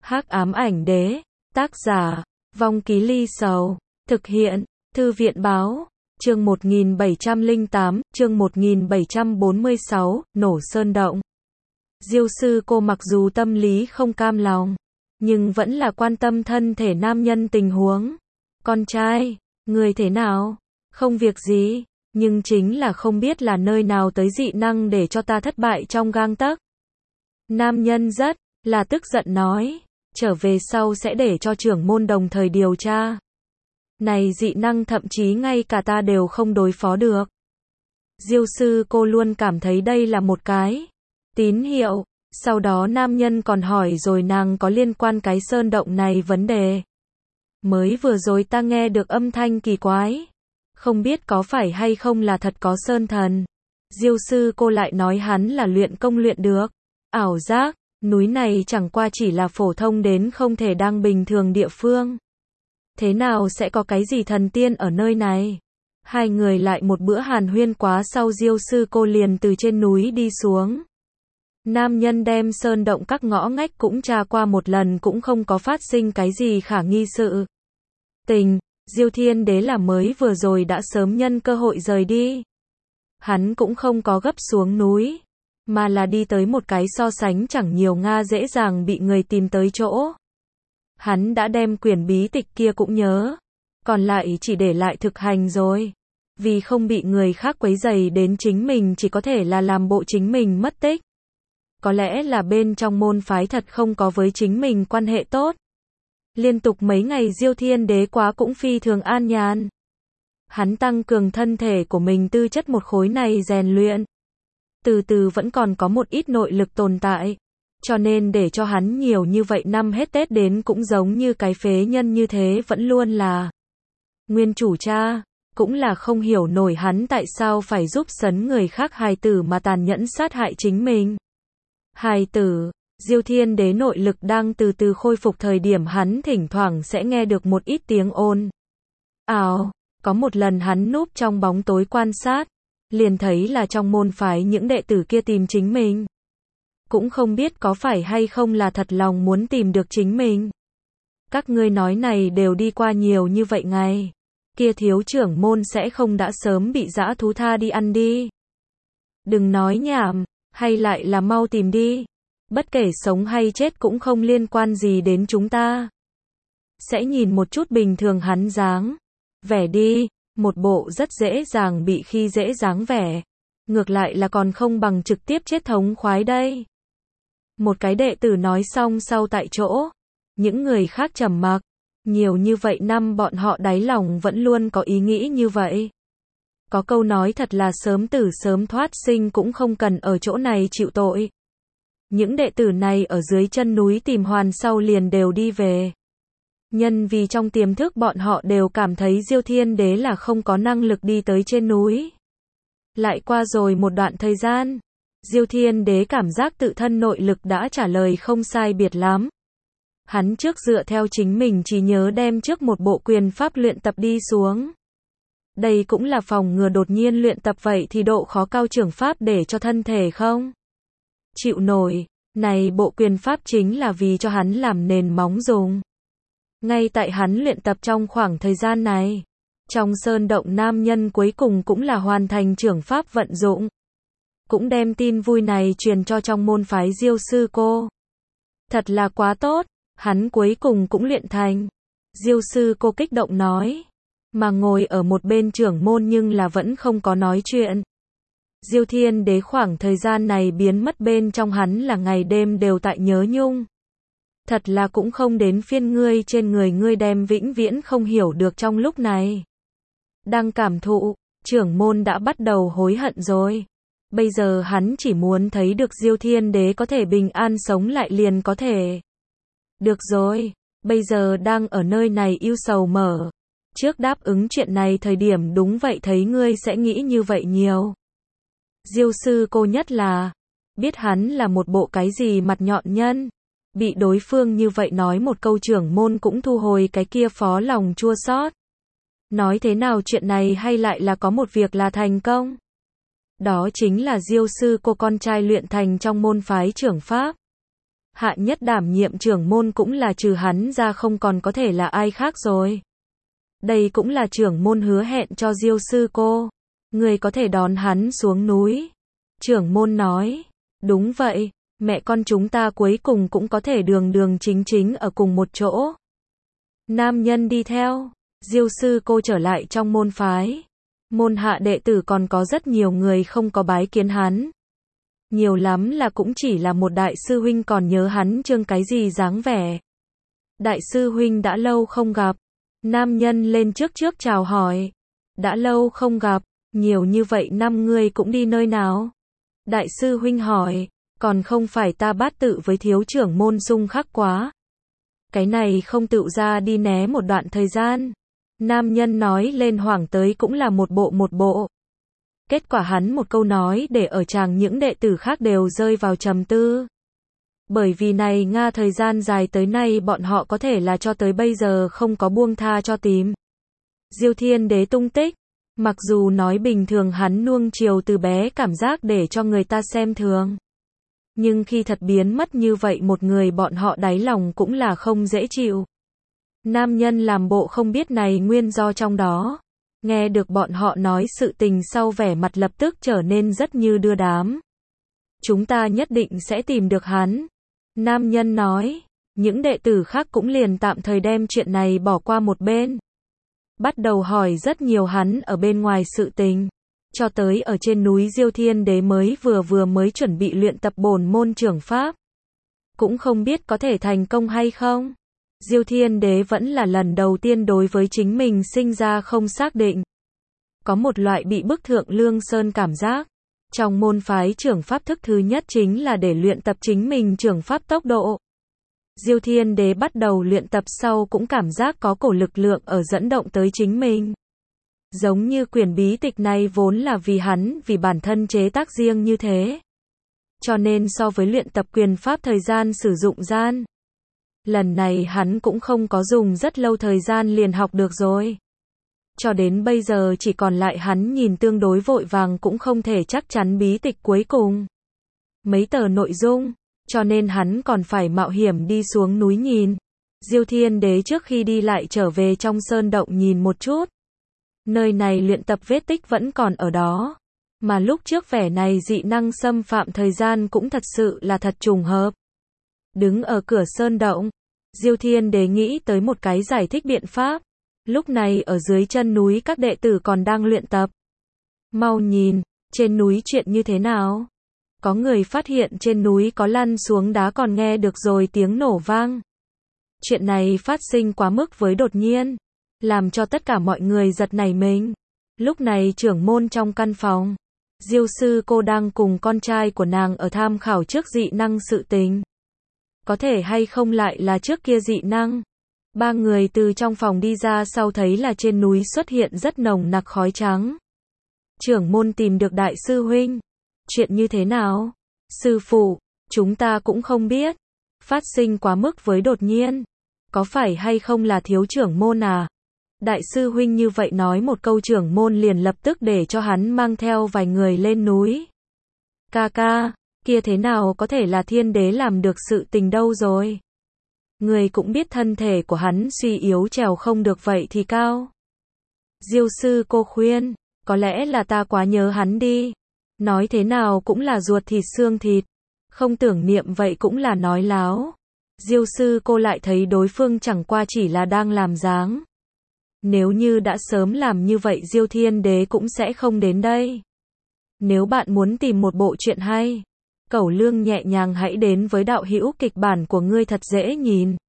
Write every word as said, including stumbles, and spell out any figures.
Hắc ám ảnh đế, tác giả, Vong Ký Ly Sầu, thực hiện, Thư viện báo, chương một nghìn bảy trăm lẻ tám, chương một nghìn bảy trăm bốn mươi sáu, nổ sơn động. Diêu sư cô mặc dù tâm lý không cam lòng, nhưng vẫn là quan tâm thân thể nam nhân tình huống. Con trai, người thế nào? Không việc gì, nhưng chính là không biết là nơi nào tới dị năng để cho ta thất bại trong gang tấc. Nam nhân rất là tức giận nói, trở về sau sẽ để cho trưởng môn đồng thời điều tra. Này dị năng thậm chí ngay cả ta đều không đối phó được. Diêu sư cô luôn cảm thấy đây là một cái tín hiệu. Sau đó nam nhân còn hỏi rồi nàng có liên quan cái sơn động này vấn đề. Mới vừa rồi ta nghe được âm thanh kỳ quái. Không biết có phải hay không là thật có sơn thần. Diêu sư cô lại nói hắn là luyện công luyện được. Ảo giác, núi này chẳng qua chỉ là phổ thông đến không thể đang bình thường địa phương. Thế nào sẽ có cái gì thần tiên ở nơi này? Hai người lại một bữa hàn huyên quá sau Diêu sư cô liền từ trên núi đi xuống. Nam nhân đem sơn động các ngõ ngách cũng tra qua một lần cũng không có phát sinh cái gì khả nghi sự tình. Diêu Thiên Đế là mới vừa rồi đã sớm nhân cơ hội rời đi. Hắn cũng không có gấp xuống núi, mà là đi tới một cái so sánh chẳng nhiều Nga dễ dàng bị người tìm tới chỗ. Hắn đã đem quyển bí tịch kia cũng nhớ, còn lại chỉ để lại thực hành rồi. Vì không bị người khác quấy rầy đến chính mình chỉ có thể là làm bộ chính mình mất tích. Có lẽ là bên trong môn phái thật không có với chính mình quan hệ tốt. Liên tục mấy ngày Diêu Thiên Đế quá cũng phi thường an nhàn. Hắn tăng cường thân thể của mình tư chất một khối này rèn luyện. Từ từ vẫn còn có một ít nội lực tồn tại. Cho nên để cho hắn nhiều như vậy năm hết Tết đến cũng giống như cái phế nhân như thế vẫn luôn là nguyên chủ cha. Cũng là không hiểu nổi hắn tại sao phải giúp sấn người khác hài tử mà tàn nhẫn sát hại chính mình. Hài tử, Diêu Thiên Đế nội lực đang từ từ khôi phục thời điểm hắn thỉnh thoảng sẽ nghe được một ít tiếng ồn ào. Có một lần hắn núp trong bóng tối quan sát, liền thấy là trong môn phái những đệ tử kia tìm chính mình. Cũng không biết có phải hay không là thật lòng muốn tìm được chính mình. Các ngươi nói này đều đi qua nhiều như vậy ngày. Kia thiếu trưởng môn sẽ không đã sớm bị dã thú tha đi ăn đi. Đừng nói nhảm, hay lại là mau tìm đi. Bất kể sống hay chết cũng không liên quan gì đến chúng ta. Sẽ nhìn một chút bình thường hắn dáng vẻ đi, một bộ rất dễ dàng bị khi dễ dáng vẻ. Ngược lại là còn không bằng trực tiếp chết thống khoái đây. Một cái đệ tử nói xong sau tại chỗ. Những người khác trầm mặc. Nhiều như vậy năm bọn họ đáy lòng vẫn luôn có ý nghĩ như vậy. Có câu nói thật là sớm tử sớm thoát sinh cũng không cần ở chỗ này chịu tội. Những đệ tử này ở dưới chân núi tìm hoàn sau liền đều đi về. Nhân vì trong tiềm thức bọn họ đều cảm thấy Diêu Thiên Đế là không có năng lực đi tới trên núi. Lại qua rồi một đoạn thời gian, Diêu Thiên Đế cảm giác tự thân nội lực đã trả lời không sai biệt lắm. Hắn trước dựa theo chính mình chỉ nhớ đem trước một bộ quyền pháp luyện tập đi xuống. Đây cũng là phòng ngừa đột nhiên luyện tập vậy thì độ khó cao trưởng pháp để cho thân thể không chịu nổi. Này bộ quyền pháp chính là vì cho hắn làm nền móng dùng. Ngay tại hắn luyện tập trong khoảng thời gian này, trong sơn động nam nhân cuối cùng cũng là hoàn thành trưởng pháp vận dụng. Cũng đem tin vui này truyền cho trong môn phái Diêu sư cô. Thật là quá tốt, hắn cuối cùng cũng luyện thành. Diêu sư cô kích động nói. Mà ngồi ở một bên trưởng môn nhưng là vẫn không có nói chuyện. Diêu Thiên Đế khoảng thời gian này biến mất bên trong hắn là ngày đêm đều tại nhớ nhung. Thật là cũng không đến phiên ngươi trên người ngươi đem vĩnh viễn không hiểu được trong lúc này. Đang cảm thụ, trưởng môn đã bắt đầu hối hận rồi. Bây giờ hắn chỉ muốn thấy được Diêu Thiên Đế có thể bình an sống lại liền có thể. Được rồi, bây giờ đang ở nơi này yêu sầu mở. Trước đáp ứng chuyện này thời điểm đúng vậy thấy ngươi sẽ nghĩ như vậy nhiều. Diêu sư cô nhất là, biết hắn là một bộ cái gì mặt nhọn nhân. Bị đối phương như vậy nói một câu trưởng môn cũng thu hồi cái kia phó lòng chua xót. Nói thế nào chuyện này hay lại là có một việc là thành công. Đó chính là Diêu sư cô con trai luyện thành trong môn phái trưởng pháp. Hạ nhất đảm nhiệm trưởng môn cũng là trừ hắn ra không còn có thể là ai khác rồi. Đây cũng là trưởng môn hứa hẹn cho Diêu sư cô. Người có thể đón hắn xuống núi. Trưởng môn nói. Đúng vậy, mẹ con chúng ta cuối cùng cũng có thể đường đường chính chính ở cùng một chỗ. Nam nhân đi theo. Diêu sư cô trở lại trong môn phái. Môn hạ đệ tử còn có rất nhiều người không có bái kiến hắn. Nhiều lắm là cũng chỉ là một đại sư huynh còn nhớ hắn trương cái gì dáng vẻ. Đại sư huynh đã lâu không gặp. Nam nhân lên trước trước chào hỏi. Đã lâu không gặp, nhiều như vậy năm ngươi cũng đi nơi nào? Đại sư huynh hỏi, còn không phải ta bát tự với thiếu trưởng môn xung khắc quá. Cái này không tự ra đi né một đoạn thời gian. Nam nhân nói lên hoảng tới cũng là một bộ một bộ. Kết quả hắn một câu nói để ở chàng những đệ tử khác đều rơi vào trầm tư. Bởi vì này Nga thời gian dài tới nay bọn họ có thể là cho tới bây giờ không có buông tha cho tìm. Diêu Thiên Đế tung tích. Mặc dù nói bình thường hắn nuông chiều từ bé cảm giác để cho người ta xem thường. Nhưng khi thật biến mất như vậy một người bọn họ đáy lòng cũng là không dễ chịu. Nam nhân làm bộ không biết này nguyên do trong đó. Nghe được bọn họ nói sự tình sau vẻ mặt lập tức trở nên rất như đưa đám. Chúng ta nhất định sẽ tìm được hắn. Nam nhân nói. Những đệ tử khác cũng liền tạm thời đem chuyện này bỏ qua một bên. Bắt đầu hỏi rất nhiều hắn ở bên ngoài sự tình. Cho tới ở trên núi Diêu Thiên Đế mới vừa vừa mới chuẩn bị luyện tập bổn môn trưởng pháp. Cũng không biết có thể thành công hay không. Diêu Thiên Đế vẫn là lần đầu tiên đối với chính mình sinh ra không xác định. Có một loại bị bức thượng lương sơn cảm giác. Trong môn phái trưởng pháp thức thứ nhất chính là để luyện tập chính mình trưởng pháp tốc độ. Diêu Thiên Đế bắt đầu luyện tập sau cũng cảm giác có cổ lực lượng ở dẫn động tới chính mình. Giống như quyển bí tịch này vốn là vì hắn, vì bản thân chế tác riêng như thế. Cho nên so với luyện tập quyền pháp thời gian sử dụng gian. Lần này hắn cũng không có dùng rất lâu thời gian liền học được rồi. Cho đến bây giờ chỉ còn lại hắn nhìn tương đối vội vàng cũng không thể chắc chắn bí tịch cuối cùng. Mấy tờ nội dung. Cho nên hắn còn phải mạo hiểm đi xuống núi nhìn. Diêu Thiên Đế trước khi đi lại trở về trong sơn động nhìn một chút. Nơi này luyện tập vết tích vẫn còn ở đó. Mà lúc trước vẻ này dị năng xâm phạm thời gian cũng thật sự là thật trùng hợp. Đứng ở cửa sơn động, Diêu Thiên Đế nghĩ tới một cái giải thích biện pháp. Lúc này ở dưới chân núi các đệ tử còn đang luyện tập. Mau nhìn, trên núi chuyện như thế nào? Có người phát hiện trên núi có lăn xuống đá còn nghe được rồi tiếng nổ vang. Chuyện này phát sinh quá mức với đột nhiên, làm cho tất cả mọi người giật nảy mình. Lúc này trưởng môn trong căn phòng, Diêu sư cô đang cùng con trai của nàng ở tham khảo trước dị năng sự tình. Có thể hay không lại là trước kia dị năng. Ba người từ trong phòng đi ra sau thấy là trên núi xuất hiện rất nồng nặc khói trắng. Trưởng môn tìm được đại sư huynh. Chuyện như thế nào? Sư phụ, chúng ta cũng không biết. Phát sinh quá mức với đột nhiên. Có phải hay không là thiếu trưởng môn à? Đại sư huynh như vậy nói một câu trưởng môn liền lập tức để cho hắn mang theo vài người lên núi. Ca ca, kia thế nào có thể là Thiên Đế làm được sự tình đâu rồi? Người cũng biết thân thể của hắn suy yếu trèo không được vậy thì cao. Diêu sư cô khuyên, có lẽ là ta quá nhớ hắn đi. Nói thế nào cũng là ruột thịt xương thịt. Không tưởng niệm vậy cũng là nói láo. Diêu sư cô lại thấy đối phương chẳng qua chỉ là đang làm dáng. Nếu như đã sớm làm như vậy Diêu Thiên Đế cũng sẽ không đến đây. Nếu bạn muốn tìm một bộ truyện hay, Cẩu Lương nhẹ nhàng hãy đến với đạo hữu kịch bản của ngươi thật dễ nhìn.